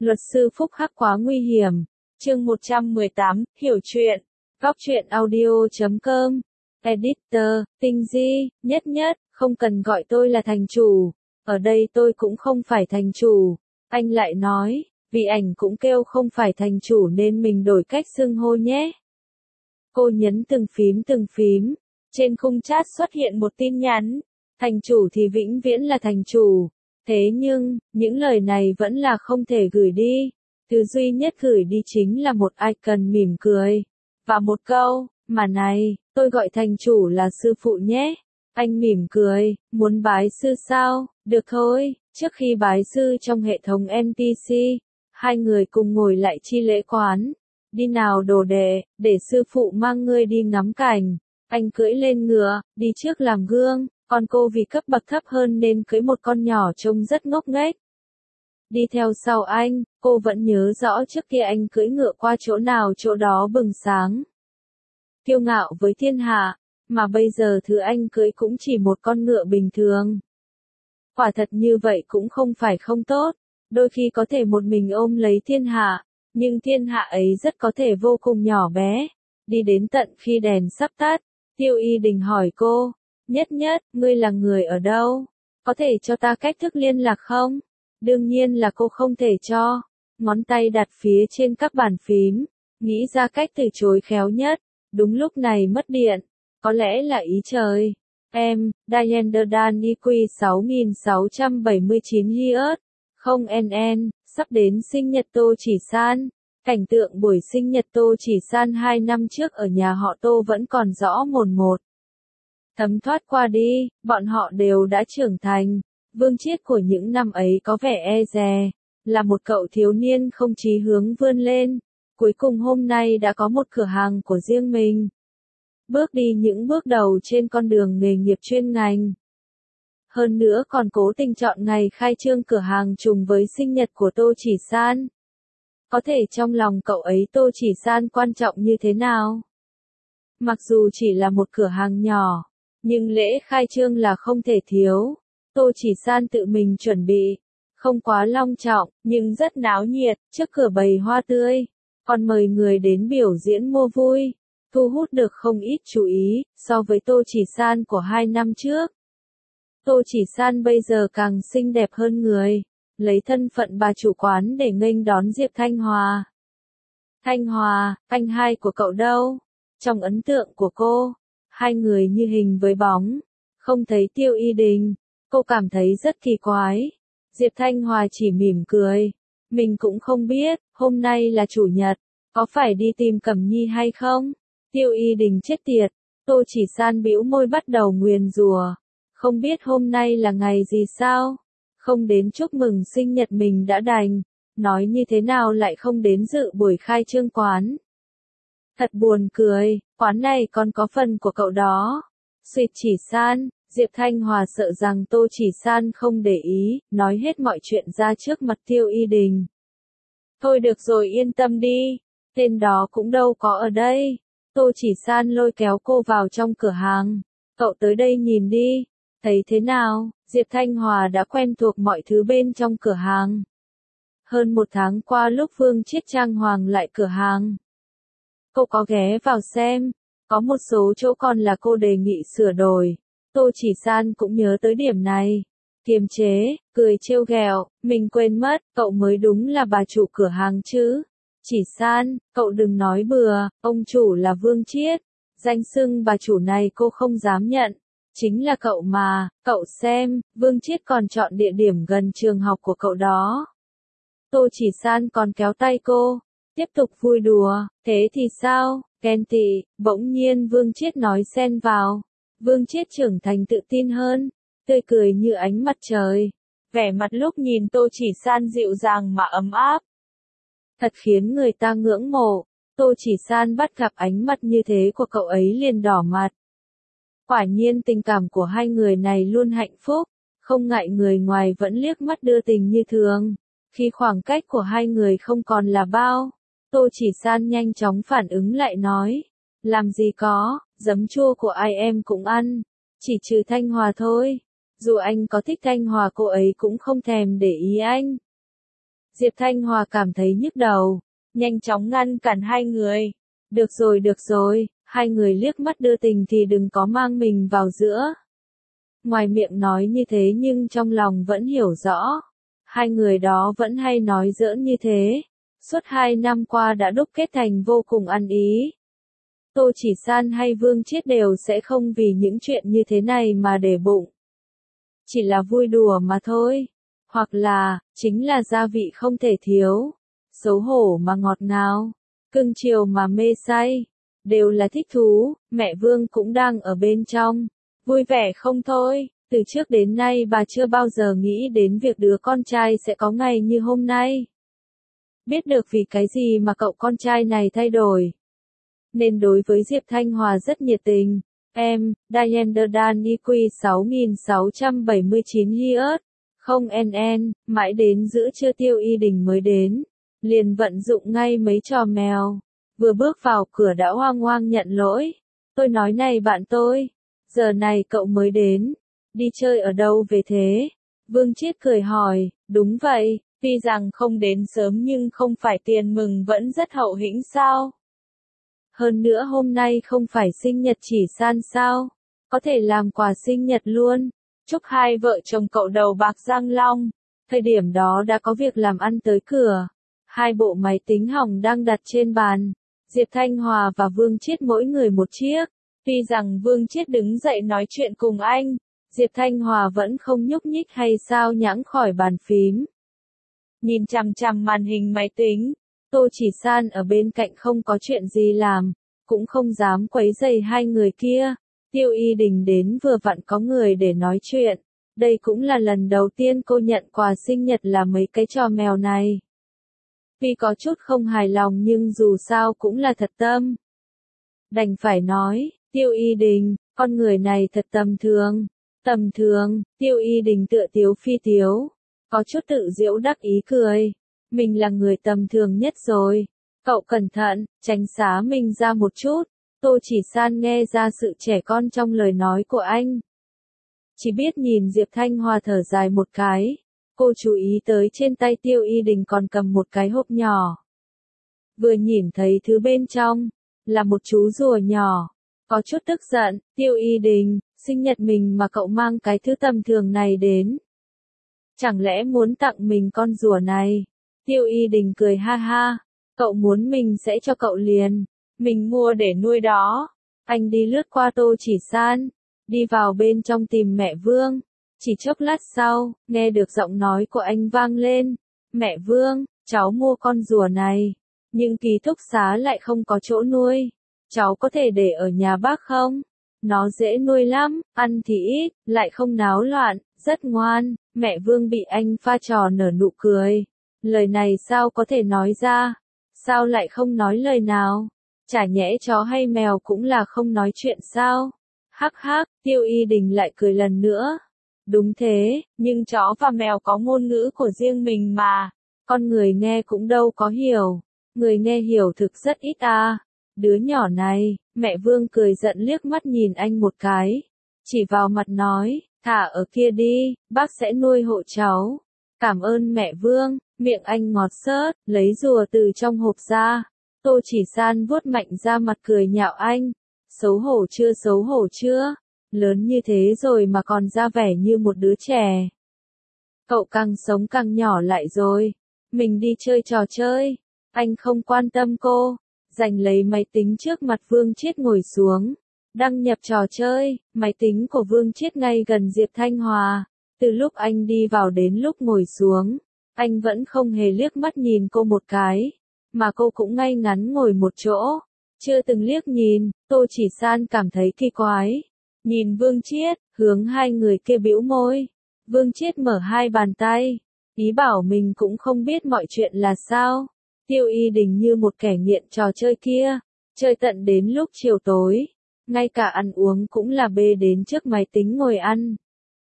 Luật sư Phúc Hắc quá nguy hiểm. Chương 118, hiểu chuyện. Góc truyện audio.com. Editor, Tinh Di, nhất nhất, không cần gọi tôi là thành chủ. Ở đây tôi cũng không phải thành chủ. Anh lại nói, vì ảnh cũng kêu không phải thành chủ nên mình đổi cách xưng hô nhé. Cô nhấn từng phím. Trên khung chat xuất hiện một tin nhắn. Thành chủ thì vĩnh viễn là thành chủ. Thế nhưng, những lời này vẫn là không thể gửi đi. Thứ duy nhất gửi đi chính là một icon mỉm cười. Và một câu, mà này, tôi gọi thành chủ là sư phụ nhé. Anh mỉm cười, muốn bái sư sao? Được thôi, trước khi bái sư trong hệ thống NPC, hai người cùng ngồi lại chi lễ quán. Đi nào đồ đệ, để sư phụ mang ngươi đi ngắm cảnh. Anh cưỡi lên ngựa, đi trước làm gương. Còn cô vì cấp bậc thấp hơn nên cưới một con nhỏ trông rất ngốc nghếch. Đi theo sau anh, cô vẫn nhớ rõ trước kia anh cưỡi ngựa qua chỗ nào chỗ đó bừng sáng. Kiêu ngạo với thiên hạ, mà bây giờ thứ anh cưỡi cũng chỉ một con ngựa bình thường. Quả thật như vậy cũng không phải không tốt, đôi khi có thể một mình ôm lấy thiên hạ, nhưng thiên hạ ấy rất có thể vô cùng nhỏ bé. Đi đến tận khi đèn sắp tắt, Tiêu Y Đình hỏi cô. Nhất nhất, ngươi là người ở đâu? Có thể cho ta cách thức liên lạc không? Đương nhiên là cô không thể cho. Ngón tay đặt phía trên các bàn phím, nghĩ ra cách từ chối khéo nhất. Đúng lúc này mất điện. Có lẽ là ý trời. Em, Diane Dan EQ 6679 Hz. Không NN, sắp đến sinh nhật Tô Chỉ San. Cảnh tượng buổi sinh nhật Tô Chỉ San 2 năm trước ở nhà họ Tô vẫn còn rõ mồn một. Thấm thoát qua đi, bọn họ đều đã trưởng thành. Vương Chiết của những năm ấy có vẻ e dè, là một cậu thiếu niên không chí hướng vươn lên. Cuối cùng hôm nay đã có một cửa hàng của riêng mình. Bước đi những bước đầu trên con đường nghề nghiệp chuyên ngành. Hơn nữa còn cố tình chọn ngày khai trương cửa hàng trùng với sinh nhật của Tô Chỉ San. Có thể trong lòng cậu ấy Tô Chỉ San quan trọng như thế nào? Mặc dù chỉ là một cửa hàng nhỏ, nhưng lễ khai trương là không thể thiếu. Tô Chỉ San tự mình chuẩn bị, không quá long trọng, nhưng rất náo nhiệt, trước cửa bày hoa tươi, còn mời người đến biểu diễn mua vui, thu hút được không ít chú ý, so với Tô Chỉ San của 2 năm trước. Tô Chỉ San bây giờ càng xinh đẹp hơn người, lấy thân phận bà chủ quán để nghênh đón Diệp Thanh Hòa. Thanh Hòa, anh hai của cậu đâu? Trong ấn tượng của cô, hai người như hình với bóng, không thấy Tiêu Y Đình, cô cảm thấy rất kỳ quái. Diệp Thanh Hòa chỉ mỉm cười, mình cũng không biết, hôm nay là chủ nhật, có phải đi tìm Cẩm Nhi hay không? Tiêu Y Đình chết tiệt, Tô Chỉ San bĩu môi bắt đầu nguyền rủa, không biết hôm nay là ngày gì sao? Không đến chúc mừng sinh nhật mình đã đành, nói như thế nào lại không đến dự buổi khai trương quán. Thật buồn cười, quán này còn có phần của cậu đó. Xuyệt Chỉ San, Diệp Thanh Hòa sợ rằng Tô Chỉ San không để ý, nói hết mọi chuyện ra trước mặt Tiêu Y Đình. Thôi được rồi yên tâm đi, tên đó cũng đâu có ở đây. Tô Chỉ San lôi kéo cô vào trong cửa hàng. Cậu tới đây nhìn đi, thấy thế nào? Diệp Thanh Hòa đã quen thuộc mọi thứ bên trong cửa hàng. Hơn 1 tháng qua lúc Vương Chiết trang hoàng lại cửa hàng, cô có ghé vào xem, có một số chỗ còn là cô đề nghị sửa đổi. Tô Chỉ San cũng nhớ tới điểm này. Kiềm chế, cười trêu ghẹo, mình quên mất, cậu mới đúng là bà chủ cửa hàng chứ. Chỉ San, cậu đừng nói bừa, ông chủ là Vương Chiết. Danh xưng bà chủ này cô không dám nhận. Chính là cậu mà, cậu xem, Vương Chiết còn chọn địa điểm gần trường học của cậu đó. Tô Chỉ San còn kéo tay cô, tiếp tục vui đùa, thế thì sao, ghen tị, bỗng nhiên Vương Chiết nói xen vào. Vương Chiết trưởng thành tự tin hơn, tươi cười như ánh mặt trời. Vẻ mặt lúc nhìn Tô Chỉ San dịu dàng mà ấm áp. Thật khiến người ta ngưỡng mộ, Tô Chỉ San bắt gặp ánh mắt như thế của cậu ấy liền đỏ mặt. Quả nhiên tình cảm của hai người này luôn hạnh phúc, không ngại người ngoài vẫn liếc mắt đưa tình như thường. Khi khoảng cách của hai người không còn là bao, Tô Chỉ San nhanh chóng phản ứng lại nói. Làm gì có, giấm chua của ai em cũng ăn, chỉ trừ Thanh Hòa thôi. Dù anh có thích Thanh Hòa cô ấy cũng không thèm để ý anh. Diệp Thanh Hòa cảm thấy nhức đầu, nhanh chóng ngăn cản hai người. Được rồi, hai người liếc mắt đưa tình thì đừng có mang mình vào giữa. Ngoài miệng nói như thế nhưng trong lòng vẫn hiểu rõ. Hai người đó vẫn hay nói giỡn như thế. Suốt 2 năm qua đã đúc kết thành vô cùng ăn ý. Tô Chỉ San hay Vương Chiết đều sẽ không vì những chuyện như thế này mà để bụng. Chỉ là vui đùa mà thôi. Hoặc là, chính là gia vị không thể thiếu. Xấu hổ mà ngọt ngào. Cưng chiều mà mê say. Đều là thích thú, mẹ Vương cũng đang ở bên trong. Vui vẻ không thôi, từ trước đến nay bà chưa bao giờ nghĩ đến việc đứa con trai sẽ có ngày như hôm nay. Biết được vì cái gì mà cậu con trai này thay đổi. Nên đối với Diệp Thanh Hòa rất nhiệt tình. Em, Diane Dan EQ 6679 Hz. Không NN, mãi đến giữa trưa Tiêu Y Đình mới đến. Liền vận dụng ngay mấy trò mèo. Vừa bước vào cửa đã hoang hoang nhận lỗi. Tôi nói này bạn tôi. Giờ này cậu mới đến. Đi chơi ở đâu về thế? Vương Chiết cười hỏi. Đúng vậy, tuy rằng không đến sớm nhưng không phải tiền mừng vẫn rất hậu hĩnh sao? Hơn nữa hôm nay không phải sinh nhật Chỉ San sao? Có thể làm quà sinh nhật luôn. Chúc hai vợ chồng cậu đầu bạc răng long. Thời điểm đó đã có việc làm ăn tới cửa. Hai bộ máy tính hỏng đang đặt trên bàn. Diệp Thanh Hòa và Vương Chiết mỗi người một chiếc. Tuy rằng Vương Chiết đứng dậy nói chuyện cùng anh, Diệp Thanh Hòa vẫn không nhúc nhích hay sao nhãng khỏi bàn phím. Nhìn chằm chằm màn hình máy tính, Tô Chỉ San ở bên cạnh không có chuyện gì làm, cũng không dám quấy rầy hai người kia. Tiêu Y Đình đến vừa vặn có người để nói chuyện. Đây cũng là lần đầu tiên cô nhận quà sinh nhật là mấy cái trò mèo này. Tuy có chút không hài lòng nhưng dù sao cũng là thật tâm. Đành phải nói, Tiêu Y Đình, con người này thật tầm thường. Tầm thường, Tiêu Y Đình tựa tiếu phi tiếu. Có chút tự giễu đắc ý cười. Mình là người tầm thường nhất rồi. Cậu cẩn thận, tránh xá mình ra một chút. Tô Chỉ San nghe ra sự trẻ con trong lời nói của anh. Chỉ biết nhìn Diệp Thanh Hòa thở dài một cái. Cô chú ý tới trên tay Tiêu Y Đình còn cầm một cái hộp nhỏ. Vừa nhìn thấy thứ bên trong, là một chú rùa nhỏ. Có chút tức giận, Tiêu Y Đình, sinh nhật mình mà cậu mang cái thứ tầm thường này đến. Chẳng lẽ muốn tặng mình con rùa này? Tiêu Y Đình cười ha ha, cậu muốn mình sẽ cho cậu liền. Mình mua để nuôi đó. Anh đi lướt qua Tô Chỉ San, đi vào bên trong tìm mẹ Vương. Chỉ chốc lát sau, nghe được giọng nói của anh vang lên. Mẹ Vương, cháu mua con rùa này, nhưng ký túc xá lại không có chỗ nuôi. Cháu có thể để ở nhà bác không? Nó dễ nuôi lắm, ăn thì ít, lại không náo loạn, rất ngoan. Mẹ Vương bị anh pha trò nở nụ cười. Lời này sao có thể nói ra? Sao lại không nói lời nào? Chả nhẽ chó hay mèo cũng là không nói chuyện sao? Hắc hắc, Tiêu Y Đình lại cười lần nữa. Đúng thế, nhưng chó và mèo có ngôn ngữ của riêng mình mà. Con người nghe cũng đâu có hiểu. Người nghe hiểu thực rất ít à. Đứa nhỏ này, mẹ Vương cười giận liếc mắt nhìn anh một cái. Chỉ vào mặt nói, thả ở kia đi, bác sẽ nuôi hộ cháu. Cảm ơn mẹ Vương, miệng anh ngọt xớt, lấy rùa từ trong hộp ra. Tô Chỉ San vuốt mạnh ra mặt cười nhạo anh. Xấu hổ chưa xấu hổ chưa? Lớn như thế rồi mà còn ra vẻ như một đứa trẻ. Cậu càng sống càng nhỏ lại rồi. Mình đi chơi trò chơi. Anh không quan tâm cô. Giành lấy máy tính trước mặt Vương Chiết ngồi xuống. Đăng nhập trò chơi. Máy tính của Vương Chiết ngay gần Diệp Thanh Hòa. Từ lúc anh đi vào đến lúc ngồi xuống, anh vẫn không hề liếc mắt nhìn cô một cái. Mà cô cũng ngay ngắn ngồi một chỗ. Chưa từng liếc nhìn, Tô Chỉ San cảm thấy kỳ quái. Nhìn Vương Chiết, hướng hai người kia bĩu môi. Vương Chiết mở hai bàn tay. Ý bảo mình cũng không biết mọi chuyện là sao. Tiêu Y Đình như một kẻ nghiện trò chơi kia. Chơi tận đến lúc chiều tối. Ngay cả ăn uống cũng là bê đến trước máy tính ngồi ăn.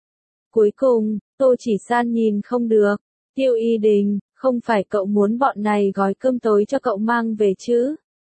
Cuối cùng, Tô Chỉ San nhìn không được. Tiêu Y Đình, không phải cậu muốn bọn này gói cơm tối cho cậu mang về chứ?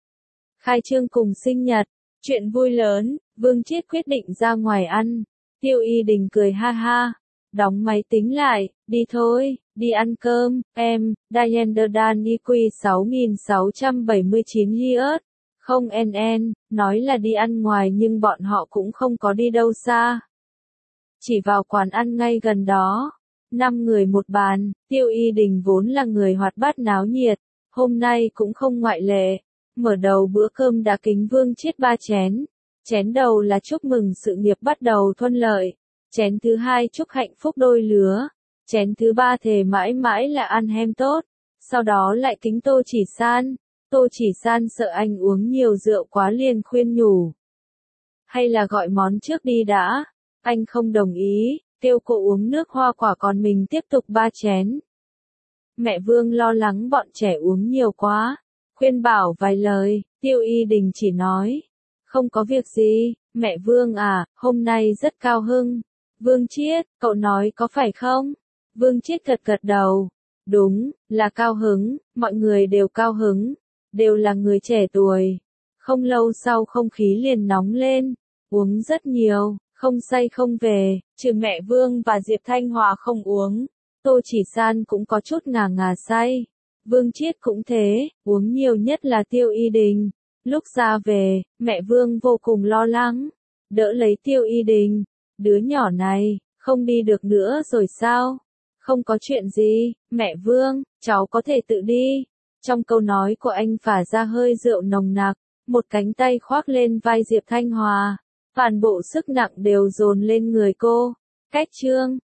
Khai trương cùng sinh nhật, chuyện vui lớn, Vương Chiết quyết định ra ngoài ăn. Tiêu Y Đình cười ha ha. Đóng máy tính lại, đi thôi, đi ăn cơm, em, Diane Dan EQ 6679 Liot. Không nói là đi ăn ngoài nhưng bọn họ cũng không có đi đâu xa. Chỉ vào quán ăn ngay gần đó. 5 người một bàn, Tiêu Y Đình vốn là người hoạt bát náo nhiệt, hôm nay cũng không ngoại lệ. Mở đầu bữa cơm đã kính Vương Chiết 3 chén. Chén đầu là chúc mừng sự nghiệp bắt đầu thuận lợi. Chén thứ hai chúc hạnh phúc đôi lứa. Chén thứ ba thề mãi mãi là ăn hem tốt. Sau đó lại kính Tô Chỉ San. Tô Chỉ San sợ anh uống nhiều rượu quá liền khuyên nhủ. Hay là gọi món trước đi đã. Anh không đồng ý, kêu cô uống nước hoa quả còn mình tiếp tục 3 chén. Mẹ Vương lo lắng bọn trẻ uống nhiều quá. Khuyên bảo vài lời, Tiêu Y Đình chỉ nói. Không có việc gì, mẹ Vương à, hôm nay rất cao hứng. Vương Chiết, cậu nói có phải không? Vương Chiết gật gật đầu. Đúng, là cao hứng, mọi người đều cao hứng. Đều là người trẻ tuổi. Không lâu sau không khí liền nóng lên. Uống rất nhiều, không say không về, trừ mẹ Vương và Diệp Thanh Hòa không uống. Tô Chỉ San cũng có chút ngà ngà say. Vương Chiết cũng thế, uống nhiều nhất là Tiêu Y Đình. Lúc ra về, mẹ Vương vô cùng lo lắng. Đỡ lấy Tiêu Y Đình. Đứa nhỏ này, không đi được nữa rồi sao? Không có chuyện gì, mẹ Vương, cháu có thể tự đi. Trong câu nói của anh phả ra hơi rượu nồng nặc, một cánh tay khoác lên vai Diệp Thanh Hòa. Toàn bộ sức nặng đều dồn lên người cô. Cách chương